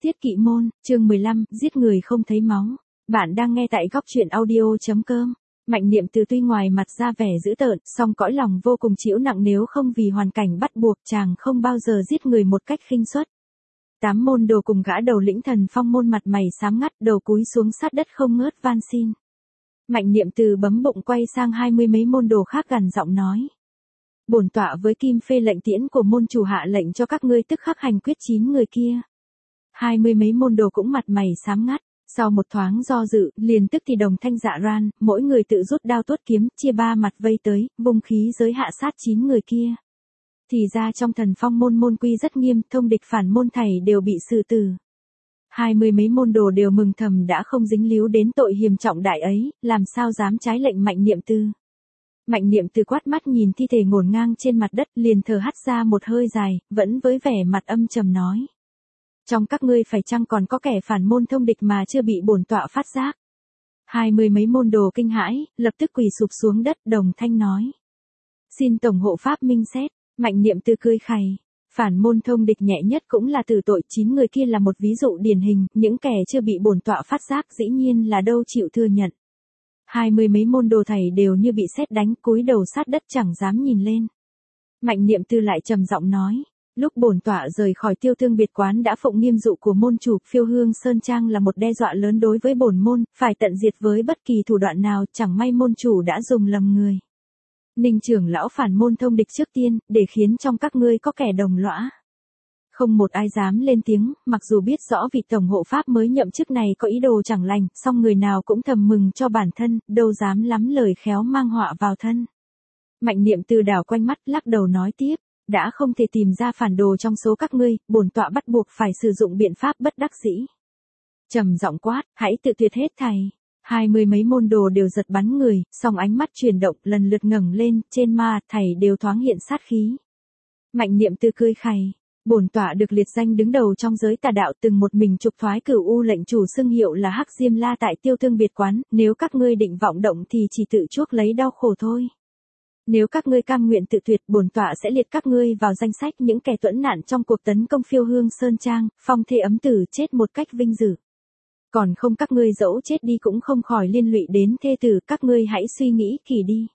Tiết Kỵ Môn, chương 15, giết người không thấy máu. Bạn đang nghe tại góc truyện audio.com. Mạnh Niệm Từ tuy ngoài mặt ra vẻ dữ tợn, song cõi lòng vô cùng chịu nặng, nếu không vì hoàn cảnh bắt buộc chàng không bao giờ giết người một cách khinh suất. 8 môn đồ cùng gã đầu lĩnh Thần Phong môn mặt mày xám ngắt, đầu cúi xuống sát đất không ngớt van xin. Mạnh Niệm Từ bấm bụng quay sang 20 mấy môn đồ khác gằn giọng nói: Bổn tọa với kim phê lệnh tiễn của môn chủ hạ lệnh cho các ngươi tức khắc hành quyết 9 người kia. 20 mấy môn đồ cũng mặt mày xám ngắt, sau một thoáng do dự, liền tức thì đồng thanh dạ ran, mỗi người tự rút đao tuốt kiếm, chia ba mặt vây tới, vung khí giới hạ sát 9 người kia. Thì ra trong Thần Phong môn môn quy rất nghiêm, thông địch phản môn thảy đều bị xử tử. 20 mấy môn đồ đều mừng thầm đã không dính líu đến tội hiềm trọng đại ấy, làm sao dám trái lệnh Mạnh Niệm Từ. Mạnh Niệm Từ quát mắt nhìn thi thể ngổn ngang trên mặt đất, liền thở hắt ra một hơi dài, vẫn với vẻ mặt âm trầm nói: Trong các ngươi phải chăng còn có kẻ phản môn thông địch mà chưa bị bổn tọa phát giác? 20 mấy môn đồ kinh hãi, lập tức quỳ sụp xuống đất, đồng thanh nói: Xin tổng hộ pháp minh xét. Mạnh Niệm Từ cười khẩy: Phản môn thông địch nhẹ nhất cũng là tử tội, 9 người kia là một ví dụ điển hình, những kẻ chưa bị bổn tọa phát giác dĩ nhiên là đâu chịu thừa nhận. 20 mấy môn đồ thầy đều như bị sét đánh, cúi đầu sát đất chẳng dám nhìn lên. Mạnh Niệm Từ lại trầm giọng nói: Lúc bổn tọa rời khỏi Tiêu Thương Biệt Quán đã phụng nghiêm dụ của môn chủ, Phiêu Hương Sơn Trang là một đe dọa lớn đối với bổn môn, phải tận diệt với bất kỳ thủ đoạn nào, chẳng may môn chủ đã dùng lầm người. Ninh trưởng lão phản môn thông địch trước tiên, để khiến trong các ngươi có kẻ đồng lõa. Không một ai dám lên tiếng, mặc dù biết rõ vị tổng hộ pháp mới nhậm chức này có ý đồ chẳng lành, song người nào cũng thầm mừng cho bản thân, đâu dám lắm lời khéo mang họa vào thân. Mạnh Niệm Từ đảo quanh mắt, lắc đầu nói tiếp: Đã không thể tìm ra phản đồ trong số các ngươi, bổn tọa bắt buộc phải sử dụng biện pháp bất đắc dĩ. Trầm giọng quát: Hãy tự tuyệt hết thảy. 20 mấy môn đồ đều giật bắn người, song ánh mắt chuyển động, lần lượt ngẩng lên, trên ma thảy đều thoáng hiện sát khí. Mạnh Niệm Từ cười khẩy: Bổn tọa được liệt danh đứng đầu trong giới tà đạo, từng một mình trục thoái Cửu U lệnh chủ xưng hiệu là Hắc Diêm La tại Tiêu Thương Biệt Quán, nếu các ngươi định vọng động thì chỉ tự chuốc lấy đau khổ thôi. Nếu các ngươi cam nguyện tự tuyệt, bổn tọa sẽ liệt các ngươi vào danh sách những kẻ tuẫn nạn trong cuộc tấn công Phiêu Hương Sơn Trang, phong thê ấm tử chết một cách vinh dự. Còn không, các ngươi dẫu chết đi cũng không khỏi liên lụy đến thê tử, các ngươi hãy suy nghĩ kỹ đi.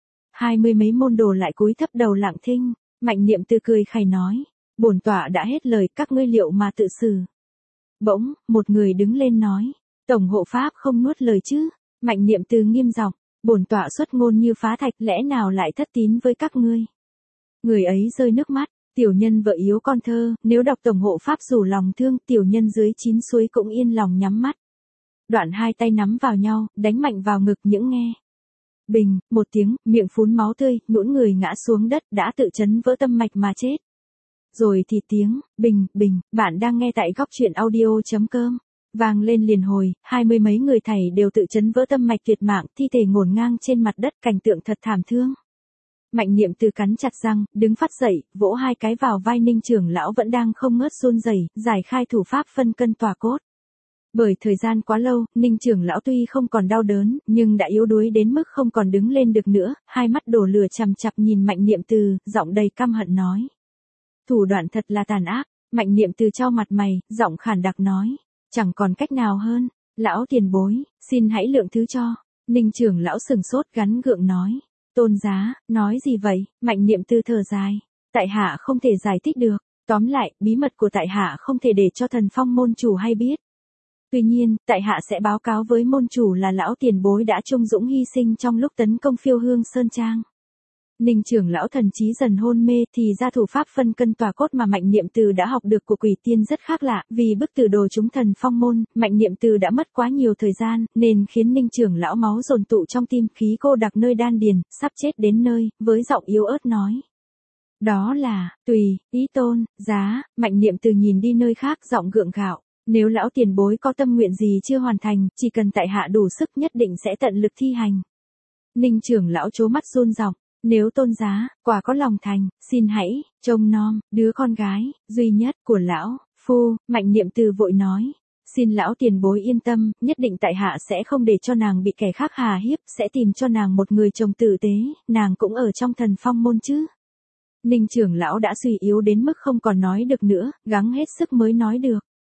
20 mấy môn đồ lại cúi thấp đầu lặng thinh. Mạnh Niệm Từ cười khẩy nói: Bổn tọa đã hết lời, các ngươi liệu mà tự xử. Bỗng, một người đứng lên nói: Tổng hộ pháp không nuốt lời chứ? Mạnh Niệm Từ nghiêm giọng: Bổn tọa xuất ngôn như phá thạch, lẽ nào lại thất tín với các ngươi? Người ấy rơi nước mắt: Tiểu nhân vợ yếu con thơ, nếu đọc tổng hộ pháp rủ lòng thương, tiểu nhân dưới 9 suối cũng yên lòng nhắm mắt. Đoạn hai tay nắm vào nhau, đánh mạnh vào ngực những nghe. Bình, một tiếng, miệng phún máu tươi, nhũn người ngã xuống đất, đã tự chấn vỡ tâm mạch mà chết. Rồi thì tiếng bình, bình, bạn đang nghe tại góc truyện audio.com. Vang lên liền hồi, 20 mấy người thầy đều tự chấn vỡ tâm mạch tuyệt mạng, thi thể ngổn ngang trên mặt đất, cảnh tượng thật thảm thương. Mạnh Niệm Từ cắn chặt răng, đứng phát dậy, vỗ hai cái vào vai Ninh trưởng lão vẫn đang không ngớt run rẩy, giải khai thủ pháp phân cân tỏa cốt. Bởi thời gian quá lâu, Ninh trưởng lão tuy không còn đau đớn, nhưng đã yếu đuối đến mức không còn đứng lên được nữa, hai mắt đổ lửa chằm chằm nhìn Mạnh Niệm Từ, giọng đầy căm hận nói: Thủ đoạn thật là tàn ác. Mạnh Niệm Từ chau mặt mày, giọng khàn đặc nói: Chẳng còn cách nào hơn, lão tiền bối, xin hãy lượng thứ cho. Ninh trưởng lão sừng sốt gắn gượng nói: Tôn giá, nói gì vậy? Mạnh Niệm Từ thở dài: Tại hạ không thể giải thích được, tóm lại, bí mật của tại hạ không thể để cho Thần Phong môn chủ hay biết. Tuy nhiên, tại hạ sẽ báo cáo với môn chủ là lão tiền bối đã trung dũng hy sinh trong lúc tấn công Phiêu Hương Sơn Trang. Ninh trưởng lão thần trí dần hôn mê, thì ra thủ pháp phân cân tỏa cốt mà Mạnh Niệm Từ đã học được của Quỷ Tiên rất khác lạ, vì bức tử đồ chúng Thần Phong môn, Mạnh Niệm Từ đã mất quá nhiều thời gian, nên khiến Ninh trưởng lão máu dồn tụ trong tim, khí cô đặc nơi đan điền, sắp chết đến nơi, với giọng yếu ớt nói: Đó là, tùy, ý tôn, giá. Mạnh Niệm Từ nhìn đi nơi khác, giọng gượng gạo: Nếu lão tiền bối có tâm nguyện gì chưa hoàn thành, chỉ cần tại hạ đủ sức nhất định sẽ tận lực thi hành. Ninh trưởng lão trố mắt run giọng: Nếu tôn giá, quả có lòng thành, xin hãy, trông nom, đứa con gái, duy nhất, của lão, phu. Mạnh Niệm Từ vội nói: Xin lão tiền bối yên tâm, nhất định tại hạ sẽ không để cho nàng bị kẻ khác hà hiếp, sẽ tìm cho nàng một người chồng tử tế, nàng cũng ở trong Thần Phong môn chứ. Ninh trưởng lão đã suy yếu đến mức không còn nói được nữa, gắng hết sức mới nói được: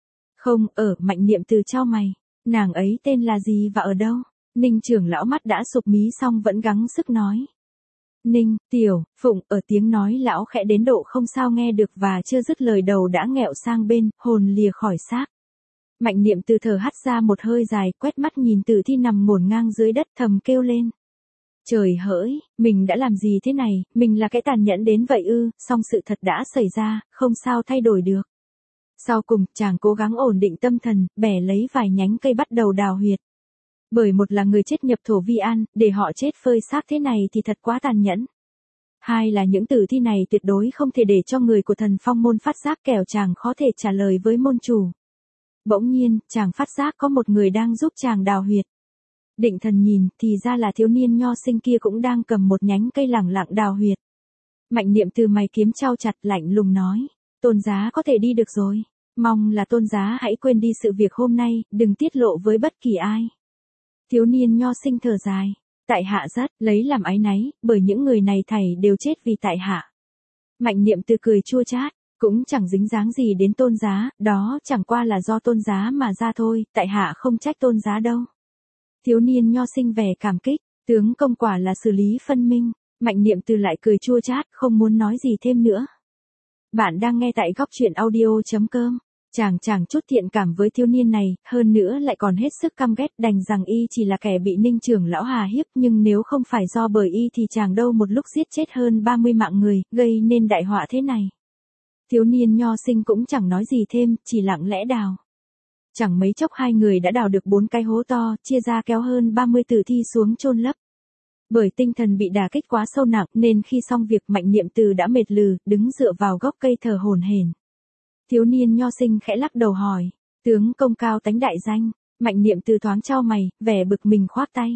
Không, Mạnh Niệm Từ chau mày. Nàng ấy tên là gì và ở đâu? Ninh trưởng lão mắt đã sụp mí xong vẫn gắng sức nói. Ninh, Tiểu, Phụng, ở tiếng nói lão khẽ đến độ không sao nghe được và chưa dứt lời đầu đã nghẹo sang bên, hồn lìa khỏi xác. Mạnh Niệm Từ thở hắt ra một hơi dài, quét mắt nhìn tử thi nằm ngổn ngang dưới đất thầm kêu lên. Trời hỡi, mình đã làm gì thế này, mình là cái tàn nhẫn đến vậy ư, song sự thật đã xảy ra, không sao thay đổi được. Sau cùng, chàng cố gắng ổn định tâm thần, bẻ lấy vài nhánh cây bắt đầu đào huyệt. Bởi một là người chết nhập thổ vi an, để họ chết phơi xác thế này thì thật quá tàn nhẫn. Hai là những tử thi này tuyệt đối không thể để cho người của Thần Phong môn phát giác kẻo chàng khó thể trả lời với môn chủ. Bỗng nhiên, chàng phát giác có một người đang giúp chàng đào huyệt. Định thần nhìn, thì ra là thiếu niên nho sinh kia cũng đang cầm một nhánh cây lẳng lặng đào huyệt. Mạnh Niệm Từ mày kiếm chau chặt lạnh lùng nói, Tôn giá có thể đi được rồi. Mong là tôn giá hãy quên đi sự việc hôm nay, đừng tiết lộ với bất kỳ ai. Thiếu niên nho sinh thở dài. Tại hạ rất lấy làm áy náy, bởi những người này thảy đều chết vì tại hạ. Mạnh Niệm Từ cười chua chát, cũng chẳng dính dáng gì đến tôn giá, đó chẳng qua là do tôn giá mà ra thôi, tại hạ không trách tôn giá đâu. Thiếu niên nho sinh vẻ cảm kích, tướng công quả là xử lý phân minh. Mạnh Niệm Từ lại cười chua chát, không muốn nói gì thêm nữa. Bạn đang nghe tại góc truyện audio.com. Chàng chút thiện cảm với thiếu niên này, hơn nữa lại còn hết sức căm ghét, đành rằng y chỉ là kẻ bị Ninh trưởng lão hà hiếp, nhưng nếu không phải do bởi y thì chàng đâu một lúc giết chết hơn 30 mạng người, gây nên đại họa thế này. Thiếu niên nho sinh cũng chẳng nói gì thêm, chỉ lặng lẽ đào. Chẳng mấy chốc hai người đã đào được 4 cái hố to, chia ra kéo hơn 30 tử thi xuống chôn lấp. Bởi tinh thần bị đả kích quá sâu nặng nên khi xong việc Mạnh Niệm Từ đã mệt lừ, đứng dựa vào gốc cây thở hổn hển. Thiếu niên nho sinh khẽ lắc đầu hỏi, tướng công cao tánh đại danh. Mạnh Niệm Từ thoáng chau mày, vẻ bực mình khoát tay.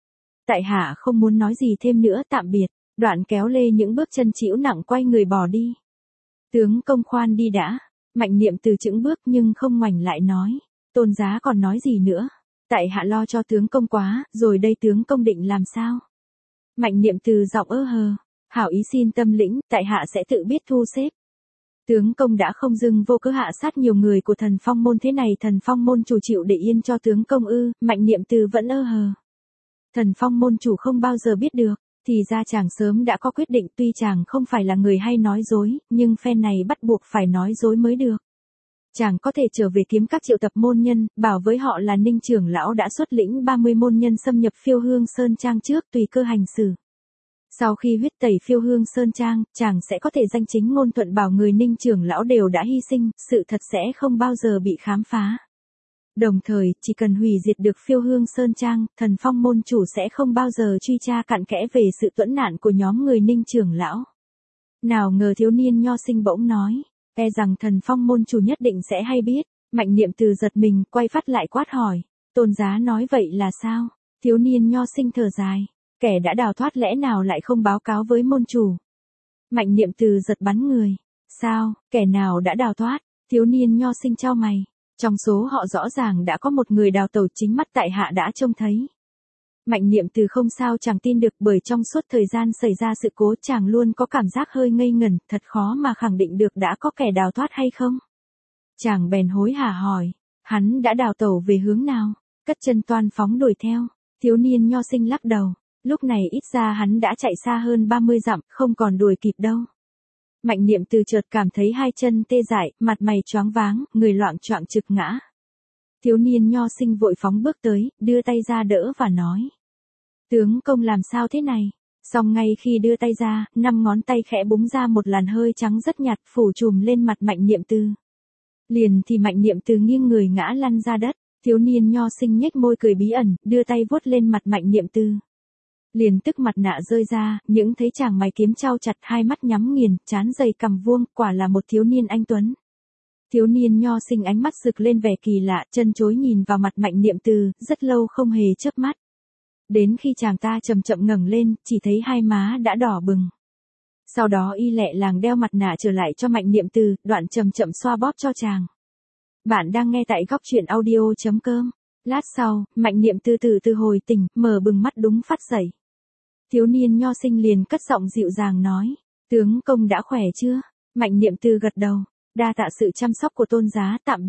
Tại hạ không muốn nói gì thêm nữa, tạm biệt. Đoạn kéo lê những bước chân chĩu nặng quay người bỏ đi. Tướng công khoan đi đã. Mạnh Niệm Từ chững bước nhưng không ngoảnh lại nói, tôn giá còn nói gì nữa. Tại hạ lo cho tướng công quá, rồi đây tướng công định làm sao? Mạnh Niệm Từ giọng ơ hờ, hảo ý xin tâm lĩnh, tại hạ sẽ tự biết thu xếp. Tướng công đã không dưng vô cớ hạ sát nhiều người của Thần Phong môn thế này, Thần Phong môn chủ chịu để yên cho tướng công ư? Mạnh Niệm Từ vẫn ơ hờ. Thần Phong môn chủ không bao giờ biết được, thì ra chàng sớm đã có quyết định, tuy chàng không phải là người hay nói dối, nhưng phen này bắt buộc phải nói dối mới được. Chàng có thể trở về kiếm các triệu tập môn nhân, bảo với họ là Ninh trưởng lão đã xuất lĩnh 30 môn nhân xâm nhập Phiêu Hương Sơn Trang trước, tùy cơ hành xử. Sau khi huyết tẩy Phiêu Hương Sơn Trang, chàng sẽ có thể danh chính ngôn thuận bảo người Ninh trưởng lão đều đã hy sinh, sự thật sẽ không bao giờ bị khám phá. Đồng thời, chỉ cần hủy diệt được Phiêu Hương Sơn Trang, Thần Phong môn chủ sẽ không bao giờ truy tra cặn kẽ về sự tuẫn nạn của nhóm người Ninh trưởng lão. Nào ngờ thiếu niên nho sinh bỗng nói, e rằng Thần Phong môn chủ nhất định sẽ hay biết. Mạnh Niệm Từ giật mình, quay phát lại quát hỏi, tôn giá nói vậy là sao? Thiếu niên nho sinh thở dài, kẻ đã đào thoát lẽ nào lại không báo cáo với môn chủ? Mạnh Niệm Từ giật bắn người, sao, kẻ nào đã đào thoát? Thiếu niên nho sinh chau mày, trong số họ rõ ràng đã có một người đào tẩu, chính mắt tại hạ đã trông thấy. Mạnh Niệm Từ không sao chẳng tin được, bởi trong suốt thời gian xảy ra sự cố chàng luôn có cảm giác hơi ngây ngẩn, thật khó mà khẳng định được đã có kẻ đào thoát hay không. Chàng bèn hối hả hỏi, hắn đã đào tẩu về hướng nào? Cất chân toan phóng đuổi theo. Thiếu niên nho sinh lắc đầu, lúc này ít ra hắn đã chạy xa hơn 30 dặm, không còn đuổi kịp đâu. Mạnh Niệm Từ chợt cảm thấy hai chân tê dại, mặt mày choáng váng, người loạng choạng trực ngã. Thiếu niên nho sinh vội phóng bước tới, đưa tay ra đỡ và nói, tướng công làm sao thế này? Song ngay khi đưa tay ra, 5 ngón tay khẽ búng ra một làn hơi trắng rất nhạt phủ trùm lên mặt Mạnh Niệm Từ. Liền thì Mạnh Niệm Từ nghiêng người ngã lăn ra đất. Thiếu niên nho sinh nhếch môi cười bí ẩn, đưa tay vuốt lên mặt Mạnh Niệm Từ. Liền tức mặt nạ rơi ra, những thấy chàng mày kiếm chau chặt, hai mắt nhắm nghiền, trán dày cằm vuông, quả là một thiếu niên anh tuấn. Thiếu niên nho sinh ánh mắt rực lên vẻ kỳ lạ, chân chối nhìn vào mặt Mạnh Niệm Từ, rất lâu không hề chớp mắt. Đến khi chàng ta chậm chậm ngẩng lên, chỉ thấy hai má đã đỏ bừng. Sau đó y lẹ làng đeo mặt nạ trở lại cho Mạnh Niệm Từ, đoạn chậm chậm xoa bóp cho chàng. Bạn đang nghe tại góc truyện audio.com. Lát sau, Mạnh Niệm Từ từ hồi tỉnh, mở bừng mắt đúng phát dậy. Thiếu niên nho sinh liền cất giọng dịu dàng nói, tướng công đã khỏe chưa? Mạnh Niệm Từ gật đầu, đa tạ sự chăm sóc của tôn giá, tạm biệt.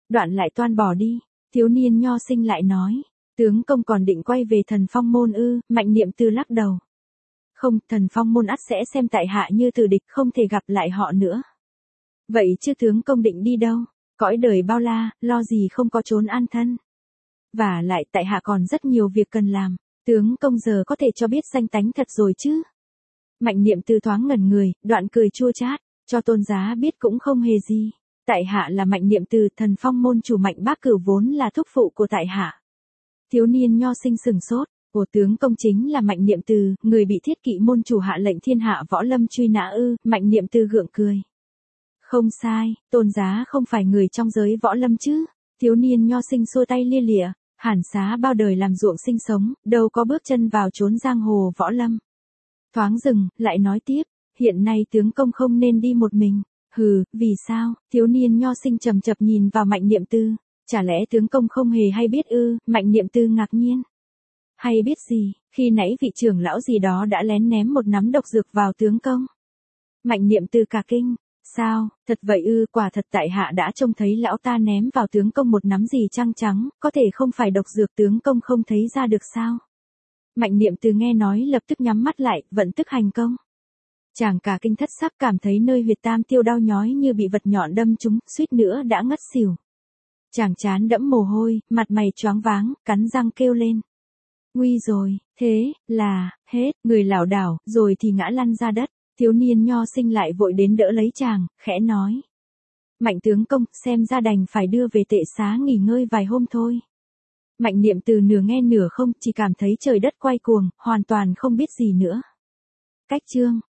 Đoạn lại toan bỏ đi. Thiếu niên nho sinh lại nói. Tướng công còn định quay về Thần Phong môn ư? Mạnh Niệm Từ lắc đầu. Không, Thần Phong môn ắt sẽ xem tại hạ như từ địch, không thể gặp lại họ nữa. Vậy chứ tướng công định đi đâu? Cõi đời bao la, lo gì không có chốn an thân. Và lại tại hạ còn rất nhiều việc cần làm. Tướng công giờ có thể cho biết danh tánh thật rồi chứ? Mạnh Niệm Từ thoáng ngẩn người, đoạn cười chua chát. Cho tôn giá biết cũng không hề gì. Tại hạ là Mạnh Niệm Từ, Thần Phong môn chủ Mạnh Bác Cửu vốn là thúc phụ của tại hạ. Thiếu niên nho sinh sừng sốt. Ồ, tướng công chính là Mạnh Niệm Từ, người bị Thiết Kỵ môn chủ hạ lệnh thiên hạ võ lâm truy nã ư? Mạnh Niệm Từ gượng cười. Không sai, tôn giá không phải người trong giới võ lâm chứ? Thiếu niên nho sinh xua tay lia lịa. Hàn Xá bao đời làm ruộng sinh sống, đâu có bước chân vào chốn giang hồ võ lâm. Thoáng dừng, lại nói tiếp. Hiện nay tướng công không nên đi một mình. Hừ, vì sao? Thiếu niên nho sinh trầm chập nhìn vào Mạnh Niệm Từ. Chả lẽ tướng công không hề hay biết ư? Mạnh Niệm Từ ngạc nhiên. Hay biết gì, khi nãy vị trưởng lão gì đó đã lén ném một nắm độc dược vào tướng công. Mạnh Niệm Từ cả kinh. Sao, thật vậy ư? Quả thật tại hạ đã trông thấy lão ta ném vào tướng công một nắm gì trăng trắng, có thể không phải độc dược, tướng công không thấy ra được sao? Mạnh Niệm Từ nghe nói lập tức nhắm mắt lại, vận tức hành công. Chàng cả kinh thất sắc, cảm thấy nơi huyệt tam tiêu đau nhói như bị vật nhọn đâm trúng, suýt nữa đã ngất xỉu. Chàng trán đẫm mồ hôi, mặt mày choáng váng, cắn răng kêu lên. Nguy rồi, thế là hết, người lảo đảo, rồi thì ngã lăn ra đất. Thiếu niên nho sinh lại vội đến đỡ lấy chàng, khẽ nói. Mạnh tướng công, xem ra đành phải đưa về tệ xá nghỉ ngơi vài hôm thôi. Mạnh Niệm Từ nửa nghe nửa không, chỉ cảm thấy trời đất quay cuồng, hoàn toàn không biết gì nữa. Cách chương